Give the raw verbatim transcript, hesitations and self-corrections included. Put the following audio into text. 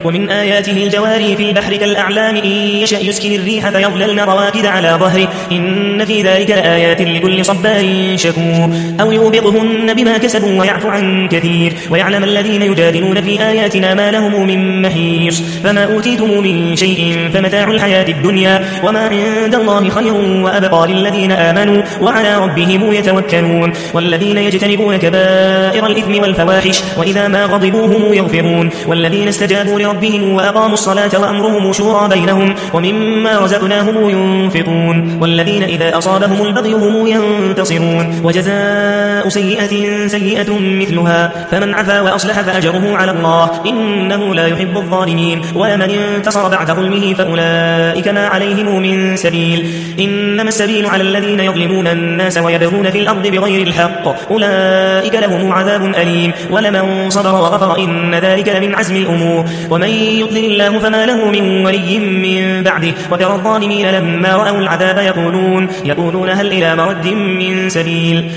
ومن آياته الجواري في البحر كالأعلام إن يشأ يسكن الريح فيظللن رواكد على ظهره إن في ذلك لآيات لكل صبار شكور أو يوبقهن بما كسبوا ويعفو عن كثير ويعلم الذين يجادلون في آياتنا ما لهم من محيص فما أوتيتم من شيء فمتاع الحياة الدنيا وما عند الله خير وأبقى للذين آمنوا وعلى ربهم يتوكلون والذين يجتنبون كبائر الإثم والفواحش وإذا ما غضبوا هم يغفرون والذين استجابوا ربهم وأقاموا الصلاة وأمرهم شورى بينهم ومما رزقناهم ينفقون والذين إذا أصابهم البغي هم ينتصرون وجزاء سيئة سيئة مثلها فمن عفا وأصلح فأجره على الله إنه لا يحب الظالمين ومن انتصر بعد ظلمه فأولئك ما عليهم من سبيل إنما السبيل على الذين يظلمون الناس ويبغون في الأرض بغير الحق أولئك لهم عذاب أليم ولمن صبر وغفر إن ذلك لمن عزم الأمور ومن يضلل الله فما له من ولي من بعده وترى الظالمين لما رأوا العذاب يقولون, يقولون هل إلى مرد من سبيل